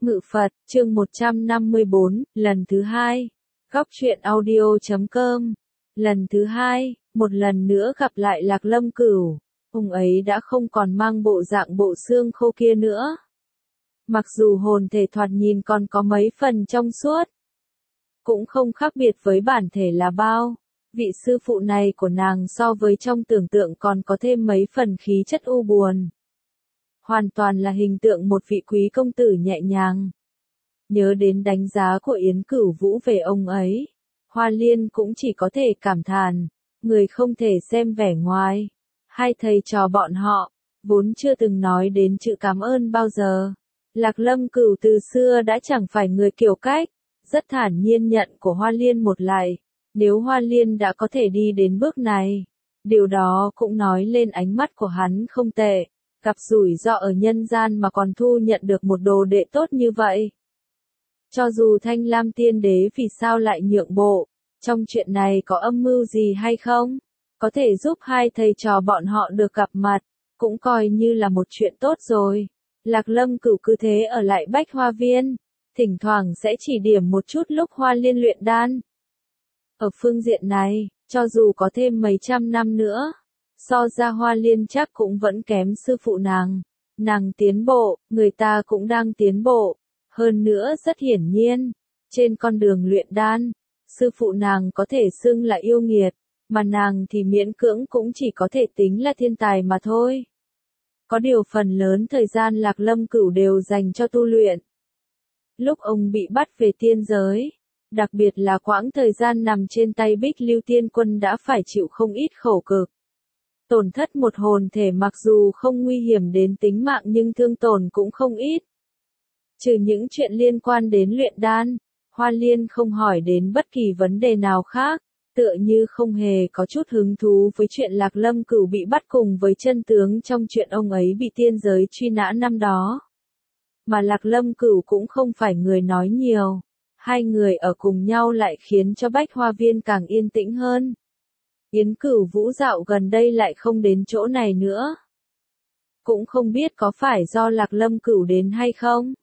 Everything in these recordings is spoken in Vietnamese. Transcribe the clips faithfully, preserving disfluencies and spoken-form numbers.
Ngự Phật, chương một trăm năm mươi bốn, lần thứ hai. Góc truyện audio chấm com. Lần thứ hai, một lần nữa gặp lại Lạc Lâm Cửu. Ông ấy đã không còn mang bộ dạng bộ xương khô kia nữa. Mặc dù hồn thể thoạt nhìn còn có mấy phần trong suốt, cũng không khác biệt với bản thể là bao. Vị sư phụ này của nàng so với trong tưởng tượng còn có thêm mấy phần khí chất u buồn. Hoàn toàn là hình tượng một vị quý công tử nhẹ nhàng. Nhớ đến đánh giá của Yến Cửu Vũ về ông ấy, Hoa Liên cũng chỉ có thể cảm thán, người không thể xem vẻ ngoài. Hai thầy trò bọn họ, vốn chưa từng nói đến chữ cảm ơn bao giờ. Lạc Lâm Cửu từ xưa đã chẳng phải người kiểu cách, rất thản nhiên nhận của Hoa Liên một lại. Nếu Hoa Liên đã có thể đi đến bước này, điều đó cũng nói lên ánh mắt của hắn không tệ. Gặp rủi ro ở nhân gian mà còn thu nhận được một đồ đệ tốt như vậy. Cho dù Thanh Lam Tiên Đế vì sao lại nhượng bộ, trong chuyện này có âm mưu gì hay không, có thể giúp hai thầy trò bọn họ được gặp mặt, cũng coi như là một chuyện tốt rồi. Lạc Lâm Cửu cứ thế ở lại Bách Hoa Viên, thỉnh thoảng sẽ chỉ điểm một chút lúc Hoa Liên luyện đan. Ở phương diện này, cho dù có thêm mấy trăm năm nữa, so ra Hoa Liên chắc cũng vẫn kém sư phụ nàng. Nàng tiến bộ, người ta cũng đang tiến bộ. Hơn nữa rất hiển nhiên, trên con đường luyện đan, sư phụ nàng có thể xưng là yêu nghiệt, mà nàng thì miễn cưỡng cũng chỉ có thể tính là thiên tài mà thôi. Có điều phần lớn thời gian Lạc Lâm Cửu đều dành cho tu luyện. Lúc ông bị bắt về tiên giới, đặc biệt là quãng thời gian nằm trên tay Bích Lưu Tiên Quân đã phải chịu không ít khổ cực. Tổn thất một hồn thể mặc dù không nguy hiểm đến tính mạng nhưng thương tổn cũng không ít. Trừ những chuyện liên quan đến luyện đan, Hoa Liên không hỏi đến bất kỳ vấn đề nào khác, tựa như không hề có chút hứng thú với chuyện Lạc Lâm Cửu bị bắt cùng với chân tướng trong chuyện ông ấy bị tiên giới truy nã năm đó. Mà Lạc Lâm Cửu cũng không phải người nói nhiều, hai người ở cùng nhau lại khiến cho Bách Hoa Viên càng yên tĩnh hơn. Yến Cửu Vũ dạo gần đây lại không đến chỗ này nữa. Cũng không biết có phải do Lạc Lâm Cửu đến hay không.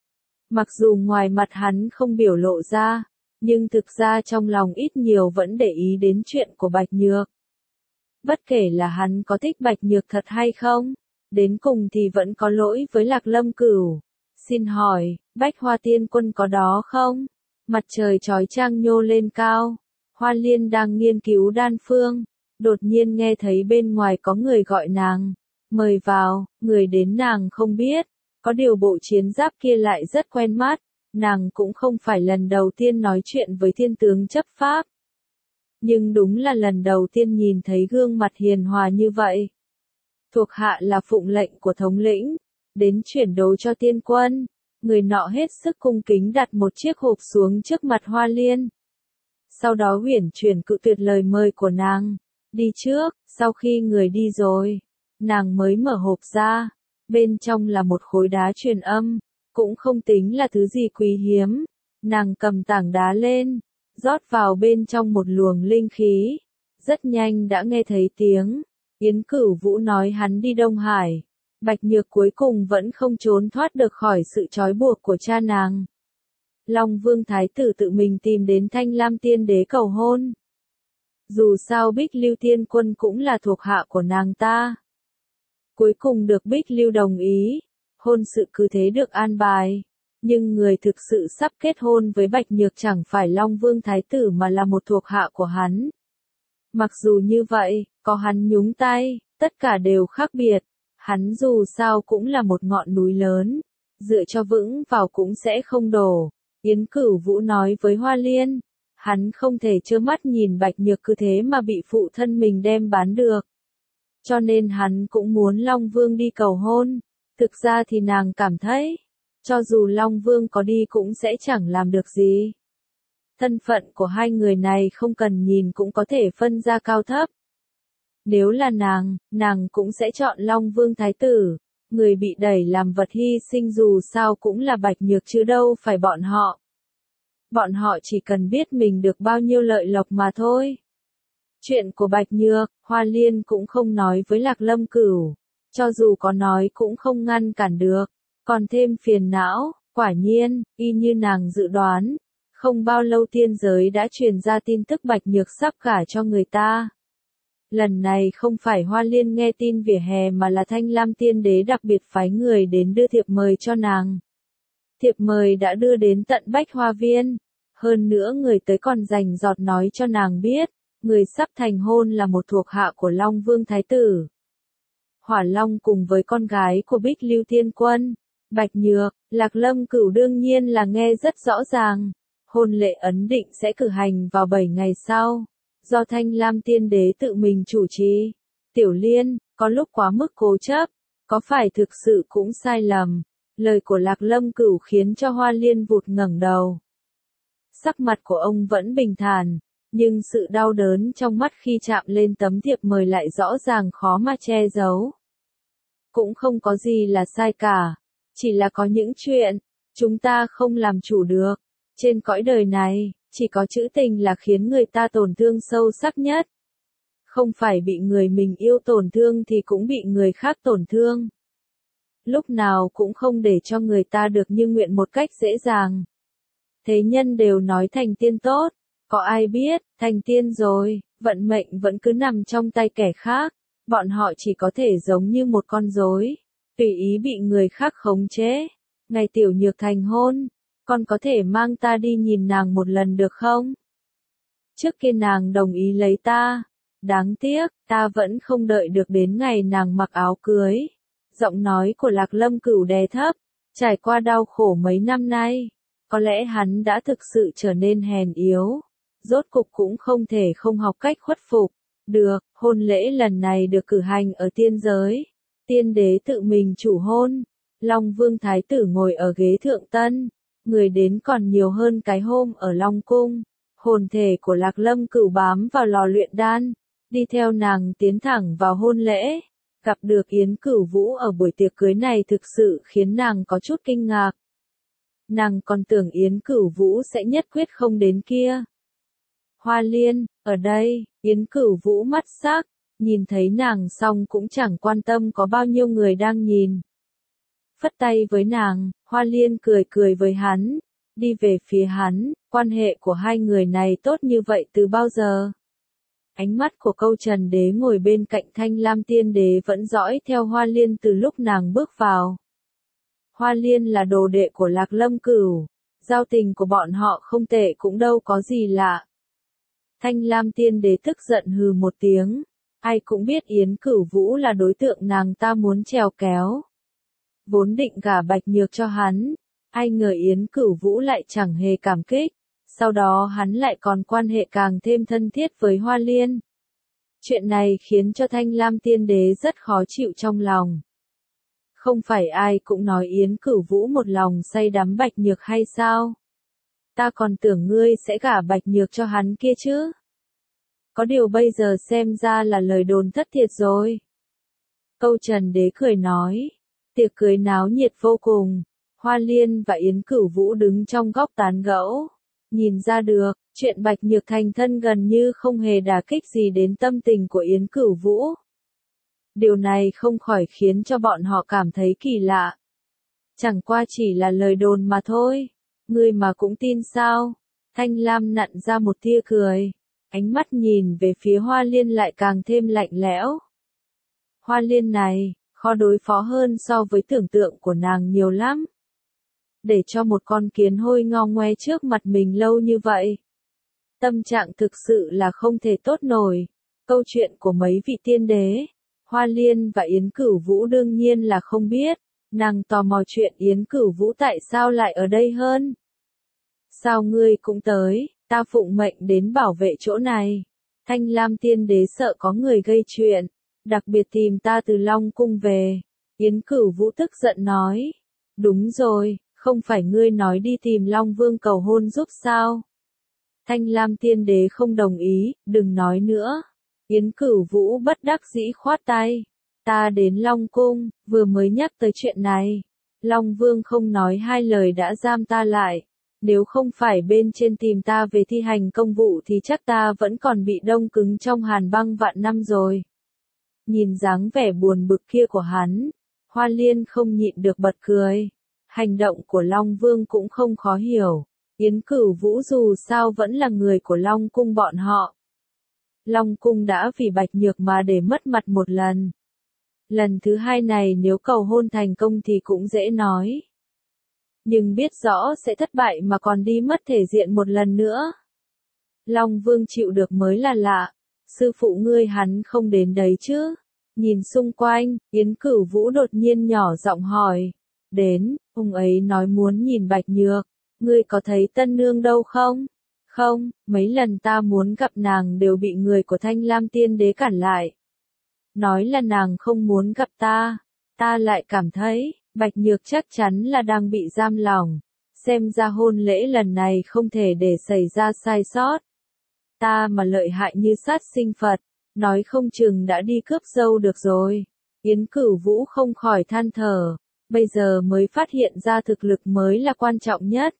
Mặc dù ngoài mặt hắn không biểu lộ ra, nhưng thực ra trong lòng ít nhiều vẫn để ý đến chuyện của Bạch Nhược. Bất kể là hắn có thích Bạch Nhược thật hay không, đến cùng thì vẫn có lỗi với Lạc Lâm Cửu. Xin hỏi, Bách Hoa Tiên Quân có đó không? Mặt trời chói chang nhô lên cao. Hoa Liên đang nghiên cứu đan phương, đột nhiên nghe thấy bên ngoài có người gọi nàng. Mời vào, người đến nàng không biết, có điều bộ chiến giáp kia lại rất quen mắt, nàng cũng không phải lần đầu tiên nói chuyện với thiên tướng chấp pháp. Nhưng đúng là lần đầu tiên nhìn thấy gương mặt hiền hòa như vậy. Thuộc hạ là phụng lệnh của thống lĩnh, đến chuyển đồ cho tiên quân. Người nọ hết sức cung kính đặt một chiếc hộp xuống trước mặt Hoa Liên. Sau đó uyển chuyển cự tuyệt lời mời của nàng. Đi trước, sau khi người đi rồi, nàng mới mở hộp ra. Bên trong là một khối đá truyền âm, cũng không tính là thứ gì quý hiếm. Nàng cầm tảng đá lên, rót vào bên trong một luồng linh khí. Rất nhanh đã nghe thấy tiếng. Yến Cửu Vũ nói hắn đi Đông Hải. Bạch Nhược cuối cùng vẫn không trốn thoát được khỏi sự trói buộc của cha nàng. Long Vương Thái tử tự mình tìm đến Thanh Lam Tiên Đế cầu hôn. Dù sao Bích Lưu Tiên Quân cũng là thuộc hạ của nàng ta. Cuối cùng được Bích Lưu đồng ý, hôn sự cứ thế được an bài. Nhưng người thực sự sắp kết hôn với Bạch Nhược chẳng phải Long Vương Thái tử mà là một thuộc hạ của hắn. Mặc dù như vậy, có hắn nhúng tay, tất cả đều khác biệt. Hắn dù sao cũng là một ngọn núi lớn, dựa cho vững vào cũng sẽ không đổ. Yến Cửu Vũ nói với Hoa Liên, hắn không thể trơ mắt nhìn Bạch Nhược cứ thế mà bị phụ thân mình đem bán được. Cho nên hắn cũng muốn Long Vương đi cầu hôn. Thực ra thì nàng cảm thấy, cho dù Long Vương có đi cũng sẽ chẳng làm được gì. Thân phận của hai người này không cần nhìn cũng có thể phân ra cao thấp. Nếu là nàng, nàng cũng sẽ chọn Long Vương Thái tử. Người bị đẩy làm vật hy sinh dù sao cũng là Bạch Nhược chứ đâu phải bọn họ. Bọn họ chỉ cần biết mình được bao nhiêu lợi lộc mà thôi. Chuyện của Bạch Nhược, Hoa Liên cũng không nói với Lạc Lâm Cửu. Cho dù có nói cũng không ngăn cản được. Còn thêm phiền não, Quả nhiên, y như nàng dự đoán, không bao lâu tiên giới đã truyền ra tin tức Bạch Nhược sắp gả cho người ta. Lần này không phải Hoa Liên nghe tin vỉa hè mà là Thanh Lam Tiên Đế đặc biệt phái người đến đưa thiệp mời cho nàng. Thiệp mời đã đưa đến tận Bách Hoa Viên. Hơn nữa người tới còn rành rọt nói cho nàng biết, người sắp thành hôn là một thuộc hạ của Long Vương Thái Tử. Hỏa Long cùng với con gái của Bích Lưu Thiên Quân, Bạch Nhược, Lạc Lâm Cửu đương nhiên là nghe rất rõ ràng. Hôn lễ ấn định sẽ cử hành vào bảy ngày sau, do Thanh Lam Tiên Đế tự mình chủ trì. Tiểu Liên, có lúc quá mức cố chấp, có phải thực sự cũng sai lầm. Lời của Lạc Lâm Cửu khiến cho Hoa Liên vụt ngẩng đầu. Sắc mặt của ông vẫn bình thản, nhưng sự đau đớn trong mắt khi chạm lên tấm thiệp mời lại rõ ràng khó mà che giấu. Cũng không có gì là sai cả, chỉ là có những chuyện, chúng ta không làm chủ được. Trên cõi đời này, chỉ có chữ tình là khiến người ta tổn thương sâu sắc nhất. Không phải bị người mình yêu tổn thương thì cũng bị người khác tổn thương. Lúc nào cũng không để cho người ta được như nguyện một cách dễ dàng. Thế nhân đều nói thành tiên tốt, có ai biết, thành tiên rồi, vận mệnh vẫn cứ nằm trong tay kẻ khác, bọn họ chỉ có thể giống như một con rối, tùy ý bị người khác khống chế. Ngày Tiểu Nhược thành hôn, con có thể mang ta đi nhìn nàng một lần được không? Trước kia nàng đồng ý lấy ta, đáng tiếc, ta vẫn không đợi được đến ngày nàng mặc áo cưới. Giọng nói của Lạc Lâm Cửu đè thấp, trải qua đau khổ mấy năm nay, có lẽ hắn đã thực sự trở nên hèn yếu, rốt cục cũng không thể không học cách khuất phục. Được, hôn lễ lần này được cử hành ở tiên giới, tiên đế tự mình chủ hôn, Long Vương Thái Tử ngồi ở ghế thượng tân, người đến còn nhiều hơn cái hôm ở Long Cung. Hồn thể của Lạc Lâm Cửu bám vào lò luyện đan, đi theo nàng tiến thẳng vào hôn lễ. Gặp được Yến Cửu Vũ ở buổi tiệc cưới này thực sự khiến nàng có chút kinh ngạc. Nàng còn tưởng Yến Cửu Vũ sẽ nhất quyết không đến kia. Hoa Liên, ở đây, Yến Cửu Vũ mắt sắc, nhìn thấy nàng xong cũng chẳng quan tâm có bao nhiêu người đang nhìn. Phất tay với nàng, Hoa Liên cười cười với hắn, đi về phía hắn, quan hệ của hai người này tốt như vậy từ bao giờ? Ánh mắt của Câu Trần Đế ngồi bên cạnh Thanh Lam Tiên Đế vẫn dõi theo Hoa Liên từ lúc nàng bước vào. Hoa Liên là đồ đệ của Lạc Lâm Cửu, giao tình của bọn họ không tệ cũng đâu có gì lạ. Thanh Lam Tiên Đế tức giận hừ một tiếng, ai cũng biết Yến Cửu Vũ là đối tượng nàng ta muốn trèo kéo. Vốn định gả Bạch Nhược cho hắn, ai ngờ Yến Cửu Vũ lại chẳng hề cảm kích, sau đó hắn lại còn quan hệ càng thêm thân thiết với Hoa Liên. Chuyện này khiến cho Thanh Lam Tiên Đế rất khó chịu trong lòng. Không phải ai cũng nói Yến Cửu Vũ một lòng say đắm Bạch Nhược hay sao? Ta còn tưởng ngươi sẽ gả Bạch Nhược cho hắn kia chứ. Có điều bây giờ xem ra là lời đồn thất thiệt rồi. Câu Trần Đế cười nói, tiệc cưới náo nhiệt vô cùng, Hoa Liên và Yến Cửu Vũ đứng trong góc tán gẫu. Nhìn ra được, chuyện Bạch Nhược thành thân gần như không hề đả kích gì đến tâm tình của Yến Cửu Vũ. Điều này không khỏi khiến cho bọn họ cảm thấy kỳ lạ. Chẳng qua chỉ là lời đồn mà thôi, ngươi mà cũng tin sao? Thanh Lam nặn ra một tia cười, ánh mắt nhìn về phía Hoa Liên lại càng thêm lạnh lẽo. Hoa Liên này, khó đối phó hơn so với tưởng tượng của nàng nhiều lắm. Để cho một con kiến hôi ngo ngoe trước mặt mình lâu như vậy. Tâm trạng thực sự là không thể tốt nổi. Câu chuyện của mấy vị tiên đế, Hoa Liên và Yến Cửu Vũ đương nhiên là không biết. Nàng tò mò chuyện Yến Cửu Vũ tại sao lại ở đây hơn. Sao ngươi cũng tới, ta phụng mệnh đến bảo vệ chỗ này. Thanh Lam Tiên Đế sợ có người gây chuyện, đặc biệt tìm ta từ Long Cung về. Yến Cửu Vũ tức giận nói, đúng rồi, không phải ngươi nói đi tìm Long Vương cầu hôn giúp sao? Thanh Lam Tiên Đế không đồng ý, đừng nói nữa. Yến Cửu Vũ bất đắc dĩ khoát tay. Ta đến Long Cung, vừa mới nhắc tới chuyện này. Long Vương không nói hai lời đã giam ta lại. Nếu không phải bên trên tìm ta về thi hành công vụ thì chắc ta vẫn còn bị đông cứng trong hàn băng vạn năm rồi. Nhìn dáng vẻ buồn bực kia của hắn, Hoa Liên không nhịn được bật cười. Hành động của Long Vương cũng không khó hiểu. Yến Cửu Vũ dù sao vẫn là người của Long Cung bọn họ. Long Cung đã vì Bạch Nhược mà để mất mặt một lần. Lần thứ hai này nếu cầu hôn thành công thì cũng dễ nói. Nhưng biết rõ sẽ thất bại mà còn đi mất thể diện một lần nữa. Long Vương chịu được mới là lạ. Sư phụ ngươi hắn không đến đấy chứ? Nhìn xung quanh, Yến Cửu Vũ đột nhiên nhỏ giọng hỏi. Đến, ông ấy nói muốn nhìn Bạch Nhược. Ngươi có thấy tân nương đâu không? Không, mấy lần ta muốn gặp nàng đều bị người của Thanh Lam Tiên Đế cản lại. Nói là nàng không muốn gặp ta. Ta lại cảm thấy, Bạch Nhược chắc chắn là đang bị giam lỏng. Xem ra hôn lễ lần này không thể để xảy ra sai sót. Ta mà lợi hại như sát sinh Phật, nói không chừng đã đi cướp dâu được rồi. Yến Cửu Vũ không khỏi than thở, bây giờ mới phát hiện ra thực lực mới là quan trọng nhất.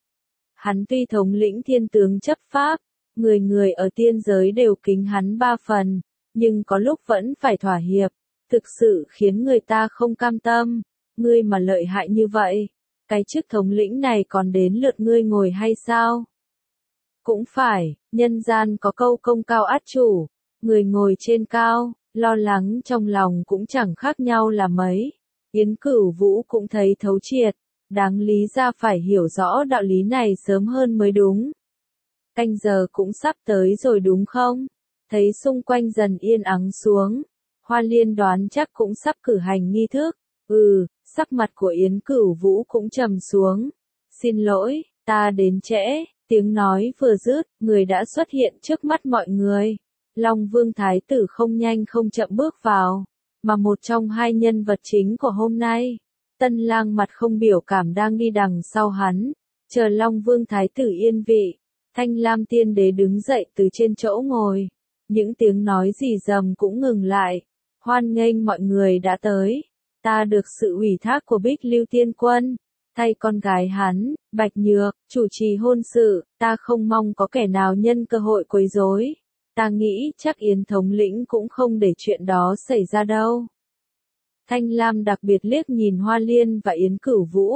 Hắn tuy thống lĩnh thiên tướng chấp pháp, người người ở tiên giới đều kính hắn ba phần, nhưng có lúc vẫn phải thỏa hiệp, thực sự khiến người ta không cam tâm. Ngươi mà lợi hại như vậy, cái chức thống lĩnh này còn đến lượt ngươi ngồi hay sao? Cũng phải, nhân gian có câu công cao át chủ, người ngồi trên cao, lo lắng trong lòng cũng chẳng khác nhau là mấy. Yến Cửu Vũ cũng thấy thấu triệt, đáng lý ra phải hiểu rõ đạo lý này sớm hơn mới đúng. Canh giờ cũng sắp tới rồi đúng không? Thấy xung quanh dần yên ắng xuống, Hoa Liên đoán chắc cũng sắp cử hành nghi thức. Ừ, sắc mặt của Yến Cửu Vũ cũng trầm xuống. Xin lỗi, ta đến trễ. Tiếng nói vừa dứt, người đã xuất hiện trước mắt mọi người. Long Vương Thái tử không nhanh không chậm bước vào, mà một trong hai nhân vật chính của hôm nay. Tân Lang mặt không biểu cảm đang đi đằng sau hắn, chờ Long Vương Thái tử yên vị. Thanh Lam Tiên Đế đứng dậy từ trên chỗ ngồi. Những tiếng nói rì rầm cũng ngừng lại. Hoan nghênh mọi người đã tới. Ta được sự ủy thác của Bích Lưu Tiên Quân, thay con gái hắn, Bạch Nhược, chủ trì hôn sự, ta không mong có kẻ nào nhân cơ hội quấy rối. Ta nghĩ chắc Yến thống lĩnh cũng không để chuyện đó xảy ra đâu. Thanh Lam đặc biệt liếc nhìn Hoa Liên và Yến Cửu Vũ.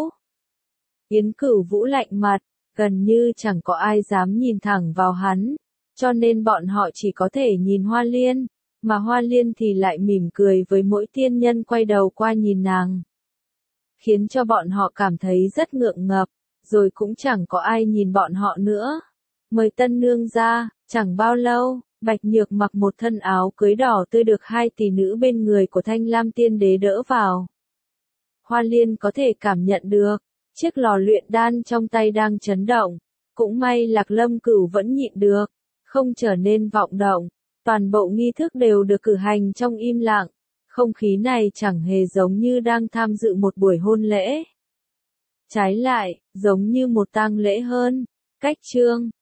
Yến Cửu Vũ lạnh mặt, gần như chẳng có ai dám nhìn thẳng vào hắn, cho nên bọn họ chỉ có thể nhìn Hoa Liên, mà Hoa Liên thì lại mỉm cười với mỗi tiên nhân quay đầu qua nhìn nàng. Khiến cho bọn họ cảm thấy rất ngượng ngập, rồi cũng chẳng có ai nhìn bọn họ nữa. Mời tân nương ra, chẳng bao lâu, Bạch Nhược mặc một thân áo cưới đỏ tươi được hai tỷ nữ bên người của Thanh Lam Tiên Đế đỡ vào. Hoa Liên có thể cảm nhận được, chiếc lò luyện đan trong tay đang chấn động, cũng may Lạc Lâm Cửu vẫn nhịn được, không trở nên vọng động. Toàn bộ nghi thức đều được cử hành trong im lặng, không khí này chẳng hề giống như đang tham dự một buổi hôn lễ. Trái lại, giống như một tang lễ hơn. Cách chương